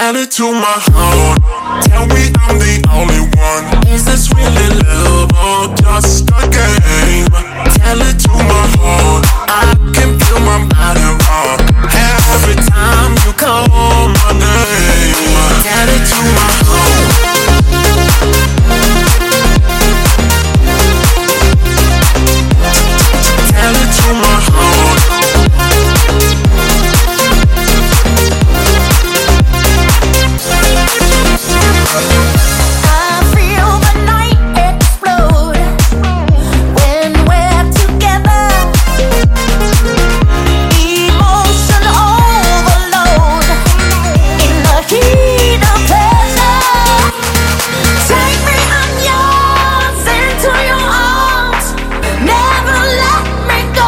Tell it to my heart. Tell me I'm the only one. Is this really love or just a game? Tell it to my heart. I can feel my body rock every time you call my name. Tell it to my heart. Tell it to my heart. I feel the night explode when we're together. Emotion overload in the heat of pleasure. Take me, I'm yours, into your arms. Never let me go.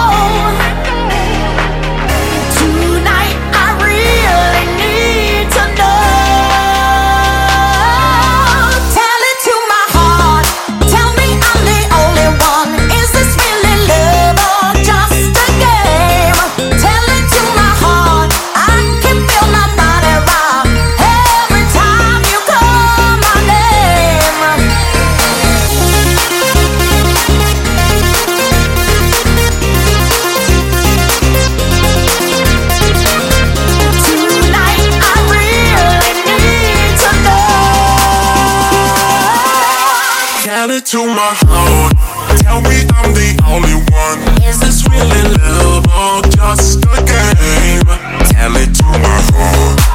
Tonight I really need to know. Tell it to my heart. Tell me I'm the only one. Is this really love or just a game? Tell it to my heart. I can feel my body rock every time you call my name. Tonight I really need to know. Tell it to my heart. Tell me I'm the only one. Is this really love or just a game? Tell it to my heart.